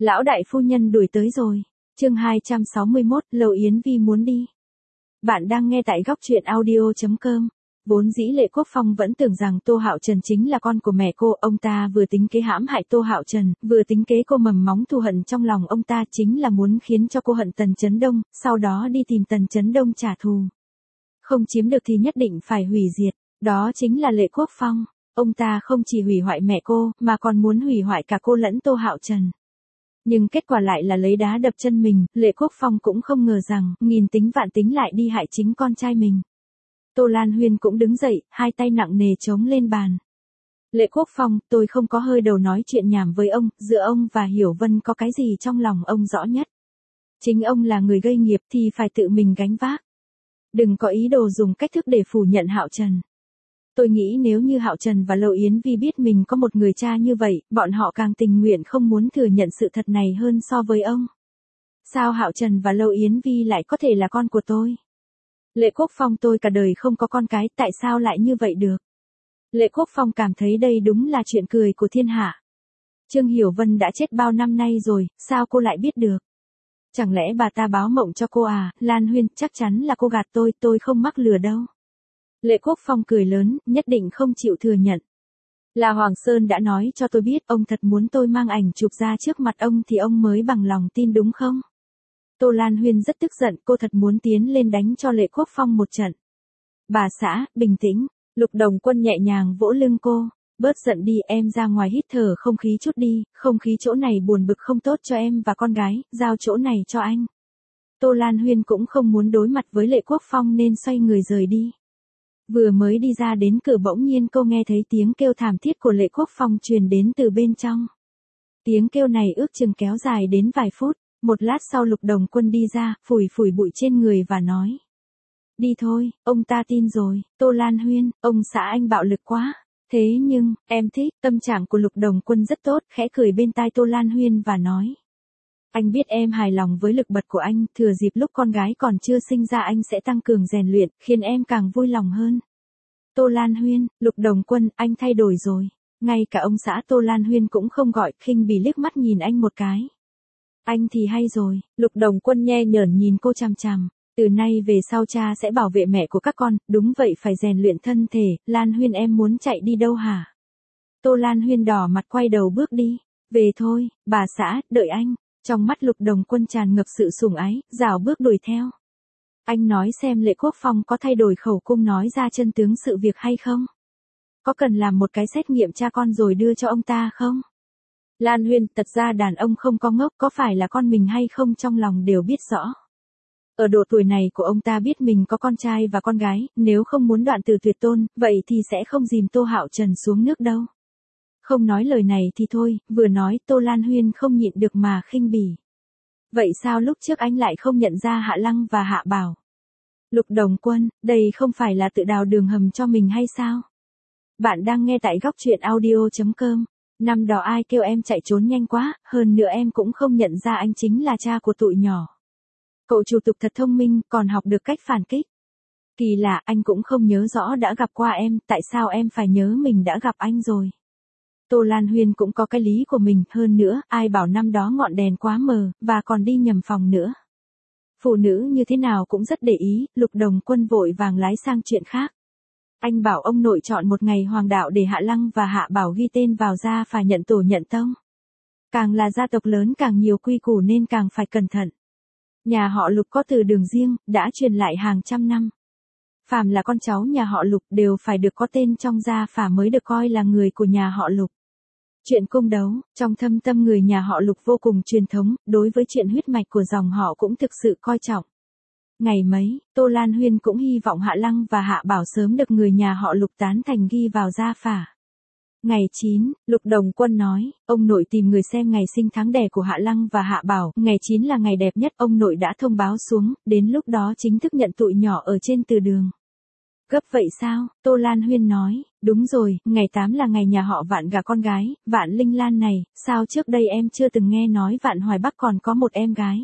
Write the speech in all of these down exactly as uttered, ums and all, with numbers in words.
Lão đại phu nhân đuổi tới rồi. Chương hai trăm sáu mươi mốt, Lầu Yến Vi muốn đi. Bạn đang nghe tại góc truyện audio chấm com. Vốn dĩ Lệ Quốc Phong vẫn tưởng rằng Tô Hạo Trần chính là con của mẹ cô, ông ta vừa tính kế hãm hại Tô Hạo Trần, vừa tính kế cô mầm móng thù hận trong lòng ông ta, chính là muốn khiến cho cô hận Tần Chấn Đông, sau đó đi tìm Tần Chấn Đông trả thù. Không chiếm được thì nhất định phải hủy diệt, đó chính là Lệ Quốc Phong. Ông ta không chỉ hủy hoại mẹ cô, mà còn muốn hủy hoại cả cô lẫn Tô Hạo Trần. Nhưng kết quả lại là lấy đá đập chân mình, Lệ Quốc Phong cũng không ngờ rằng, nghìn tính vạn tính lại đi hại chính con trai mình. Tô Lan Huyên cũng đứng dậy, hai tay nặng nề chống lên bàn. Lệ Quốc Phong, tôi không có hơi đầu nói chuyện nhảm với ông, giữa ông và Hiểu Vân có cái gì trong lòng ông rõ nhất. Chính ông là người gây nghiệp thì phải tự mình gánh vác. Đừng có ý đồ dùng cách thức để phủ nhận Hạo Trần. Tôi nghĩ nếu như Hạo Trần và Lầu Yến Vi biết mình có một người cha như vậy, bọn họ càng tình nguyện không muốn thừa nhận sự thật này hơn so với ông. Sao Hạo Trần và Lầu Yến Vi lại có thể là con của tôi? Lệ Quốc Phong, tôi cả đời không có con cái, tại sao lại như vậy được? Lệ Quốc Phong cảm thấy đây đúng là chuyện cười của thiên hạ. Trương Hiểu Vân đã chết bao năm nay rồi, sao cô lại biết được? Chẳng lẽ bà ta báo mộng cho cô à? Lan Huyên, chắc chắn là cô gạt tôi, tôi không mắc lừa đâu. Lệ Quốc Phong cười lớn, nhất định không chịu thừa nhận. Là Hoàng Sơn đã nói cho tôi biết, ông thật muốn tôi mang ảnh chụp ra trước mặt ông thì ông mới bằng lòng tin đúng không? Tô Lan Huyên rất tức giận, cô thật muốn tiến lên đánh cho Lệ Quốc Phong một trận. Bà xã, bình tĩnh. Lục Đồng Quân nhẹ nhàng vỗ lưng cô. Bớt giận đi, em ra ngoài hít thở không khí chút đi, không khí chỗ này buồn bực không tốt cho em và con gái, giao chỗ này cho anh. Tô Lan Huyên cũng không muốn đối mặt với Lệ Quốc Phong nên xoay người rời đi. Vừa mới đi ra đến cửa bỗng nhiên cô nghe thấy tiếng kêu thảm thiết của Lệ Quốc Phong truyền đến từ bên trong. Tiếng kêu này ước chừng kéo dài đến vài phút, một lát sau Lục Đồng Quân đi ra, phủi phủi bụi trên người và nói. Đi thôi, ông ta tin rồi. Tô Lan Huyên, ông xã anh bạo lực quá. Thế nhưng, em thích, tâm trạng của Lục Đồng Quân rất tốt, khẽ cười bên tai Tô Lan Huyên và nói. Anh biết em hài lòng với lực bật của anh, thừa dịp lúc con gái còn chưa sinh ra anh sẽ tăng cường rèn luyện, khiến em càng vui lòng hơn. Tô Lan Huyên, Lục Đồng Quân, anh thay đổi rồi. Ngay cả ông xã Tô Lan Huyên cũng không gọi, khinh bỉ liếc mắt nhìn anh một cái. Anh thì hay rồi, Lục Đồng Quân nhe nhởn nhìn cô chằm chằm. Từ nay về sau cha sẽ bảo vệ mẹ của các con, đúng vậy phải rèn luyện thân thể. Lan Huyên, em muốn chạy đi đâu hả? Tô Lan Huyên đỏ mặt quay đầu bước đi. Về thôi, bà xã, đợi anh. Trong mắt Lục Đồng Quân tràn ngập sự sủng ái, rảo bước đuổi theo. Anh nói xem Lệ Quốc Phong có thay đổi khẩu cung nói ra chân tướng sự việc hay không? Có cần làm một cái xét nghiệm cha con rồi đưa cho ông ta không? Lan Huyên, thật ra đàn ông không có ngốc, có phải là con mình hay không trong lòng đều biết rõ. Ở độ tuổi này của ông ta biết mình có con trai và con gái, nếu không muốn đoạn từ tuyệt tôn, vậy thì sẽ không dìm Tô Hạo Trần xuống nước đâu. Không nói lời này thì thôi, vừa nói Tô Lan Huyên không nhịn được mà khinh bỉ. Vậy sao lúc trước anh lại không nhận ra Hạ Lăng và Hạ Bảo? Lục Đồng Quân, đây không phải là tự đào đường hầm cho mình hay sao? Bạn đang nghe tại góc truyện audio chấm com. Năm đó ai kêu em chạy trốn nhanh quá, hơn nữa em cũng không nhận ra anh chính là cha của tụi nhỏ. Cậu chủ tục thật thông minh, còn học được cách phản kích. Kỳ lạ, anh cũng không nhớ rõ đã gặp qua em, tại sao em phải nhớ mình đã gặp anh rồi? Tô Lan Huyên cũng có cái lý của mình, hơn nữa, ai bảo năm đó ngọn đèn quá mờ, và còn đi nhầm phòng nữa. Phụ nữ như thế nào cũng rất để ý, Lục Đồng Quân vội vàng lái sang chuyện khác. Anh bảo ông nội chọn một ngày hoàng đạo để Hạ Lăng và Hạ Bảo ghi tên vào gia phả nhận tổ nhận tông. Càng là gia tộc lớn càng nhiều quy củ nên càng phải cẩn thận. Nhà họ Lục có từ đường riêng, đã truyền lại hàng trăm năm. Phàm là con cháu nhà họ Lục đều phải được có tên trong gia phả mới được coi là người của nhà họ Lục. Chuyện cung đấu, trong thâm tâm người nhà họ Lục vô cùng truyền thống, đối với chuyện huyết mạch của dòng họ cũng thực sự coi trọng. Ngày mấy, Tô Lan Huyên cũng hy vọng Hạ Lăng và Hạ Bảo sớm được người nhà họ Lục tán thành ghi vào gia phả. Ngày chín, Lục Đồng Quân nói, ông nội tìm người xem ngày sinh tháng đẻ của Hạ Lăng và Hạ Bảo, ngày chín là ngày đẹp nhất, ông nội đã thông báo xuống, đến lúc đó chính thức nhận tụi nhỏ ở trên từ đường. Gấp vậy sao? Tô Lan Huyên nói, đúng rồi, ngày tám là ngày nhà họ Vạn gả con gái, Vạn Linh Lan này, sao trước đây em chưa từng nghe nói Vạn Hoài Bắc còn có một em gái?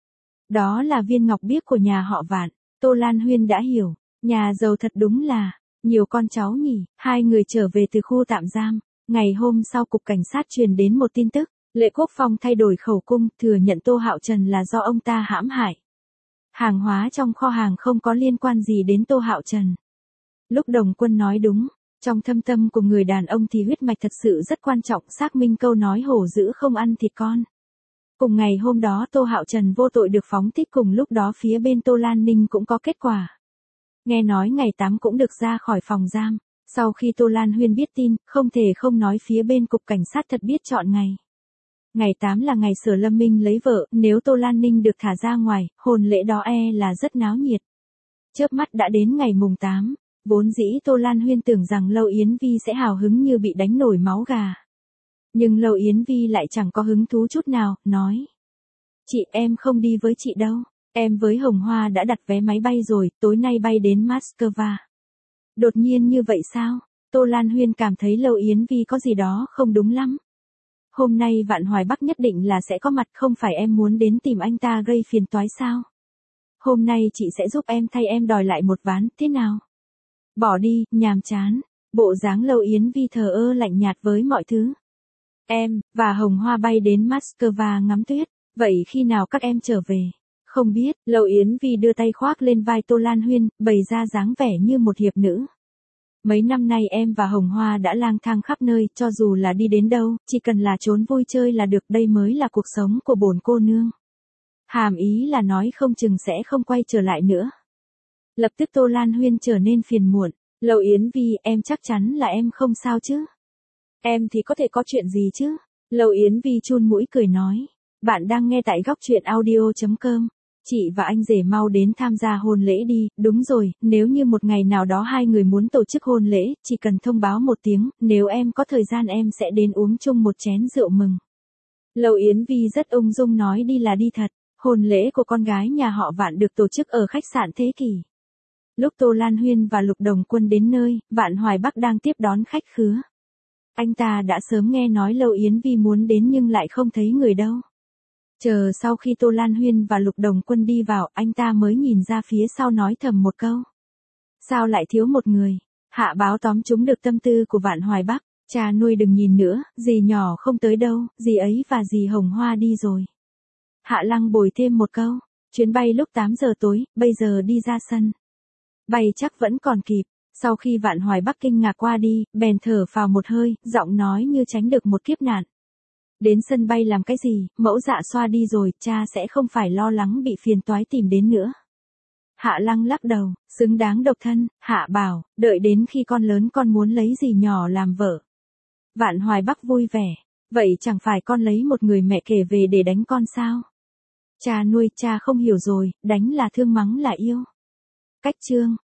Đó là viên ngọc biếc của nhà họ Vạn. Tô Lan Huyên đã hiểu, nhà giàu thật đúng là, nhiều con cháu nhỉ. Hai người trở về từ khu tạm giam, ngày hôm sau cục cảnh sát truyền đến một tin tức, Lệ Quốc Phong thay đổi khẩu cung, thừa nhận Tô Hạo Trần là do ông ta hãm hại. Hàng hóa trong kho hàng không có liên quan gì đến Tô Hạo Trần. Lúc Đồng Quân nói đúng, trong thâm tâm của người đàn ông thì huyết mạch thật sự rất quan trọng, xác minh câu nói hổ dữ không ăn thịt con. Cùng ngày hôm đó Tô Hạo Trần vô tội được phóng thích, cùng lúc đó phía bên Tô Lan Ninh cũng có kết quả. Nghe nói ngày tám cũng được ra khỏi phòng giam. Sau khi Tô Lan Huyên biết tin, không thể không nói phía bên cục cảnh sát thật biết chọn ngày. Ngày tám là ngày Sở Lâm Minh lấy vợ, nếu Tô Lan Ninh được thả ra ngoài, hôn lễ đó e là rất náo nhiệt. Chớp mắt đã đến ngày mùng tám, vốn dĩ Tô Lan Huyên tưởng rằng Lâu Yến Vi sẽ hào hứng như bị đánh nổi máu gà. Nhưng Lâu Yến Vi lại chẳng có hứng thú chút nào, nói. Chị, em không đi với chị đâu, em với Hồng Hoa đã đặt vé máy bay rồi, tối nay bay đến Moscow. Đột nhiên như vậy sao? Tô Lan Huyên cảm thấy Lâu Yến Vi có gì đó không đúng lắm. Hôm nay Vạn Hoài Bắc nhất định là sẽ có mặt, không phải em muốn đến tìm anh ta gây phiền toái sao? Hôm nay chị sẽ giúp em thay em đòi lại một ván, thế nào? Bỏ đi, nhàm chán. Bộ dáng Lâu Yến Vi thờ ơ lạnh nhạt với mọi thứ. Em, và Hồng Hoa bay đến Moscow ngắm tuyết, vậy khi nào các em trở về? Không biết, Lâu Yến Vi đưa tay khoác lên vai Tô Lan Huyên, bày ra dáng vẻ như một hiệp nữ. Mấy năm nay em và Hồng Hoa đã lang thang khắp nơi, cho dù là đi đến đâu, chỉ cần là trốn vui chơi là được, đây mới là cuộc sống của bổn cô nương. Hàm ý là nói không chừng sẽ không quay trở lại nữa. Lập tức Tô Lan Huyên trở nên phiền muộn. Lâu Yến Vi, em chắc chắn là em không sao chứ? Em thì có thể có chuyện gì chứ? Lâu Yến Vi chun mũi cười nói. Bạn đang nghe tại góc truyện audio chấm com. Chị và anh rể mau đến tham gia hôn lễ đi, đúng rồi, nếu như một ngày nào đó hai người muốn tổ chức hôn lễ, chỉ cần thông báo một tiếng, nếu em có thời gian em sẽ đến uống chung một chén rượu mừng. Lâu Yến Vi rất ung dung nói đi là đi thật, hôn lễ của con gái nhà họ Vạn được tổ chức ở khách sạn Thế Kỷ. Lúc Tô Lan Huyên và Lục Đồng Quân đến nơi, Vạn Hoài Bắc đang tiếp đón khách khứa. Anh ta đã sớm nghe nói Lâu Yến Vi muốn đến nhưng lại không thấy người đâu. Chờ sau khi Tô Lan Huyên và Lục Đồng Quân đi vào, anh ta mới nhìn ra phía sau nói thầm một câu. Sao lại thiếu một người? Hạ Báo tóm trúng được tâm tư của Vạn Hoài Bắc. Cha nuôi đừng nhìn nữa, dì nhỏ không tới đâu, dì ấy và dì Hồng Hoa đi rồi. Hạ Lăng bồi thêm một câu. Chuyến bay lúc tám giờ tối, bây giờ đi ra sân. Bay chắc vẫn còn kịp. Sau khi Vạn Hoài Bắc kinh ngạc qua đi, bèn thở phào một hơi, giọng nói như tránh được một kiếp nạn. Đến sân bay làm cái gì, mẫu dạ xoa đi rồi, cha sẽ không phải lo lắng bị phiền toái tìm đến nữa. Hạ Lăng lắc đầu, xứng đáng độc thân, Hạ bảo, đợi đến khi con lớn con muốn lấy dì nhỏ làm vợ. Vạn Hoài Bắc vui vẻ, vậy chẳng phải con lấy một người mẹ kể về để đánh con sao? Cha nuôi, cha không hiểu rồi, đánh là thương mắng là yêu. Cách chương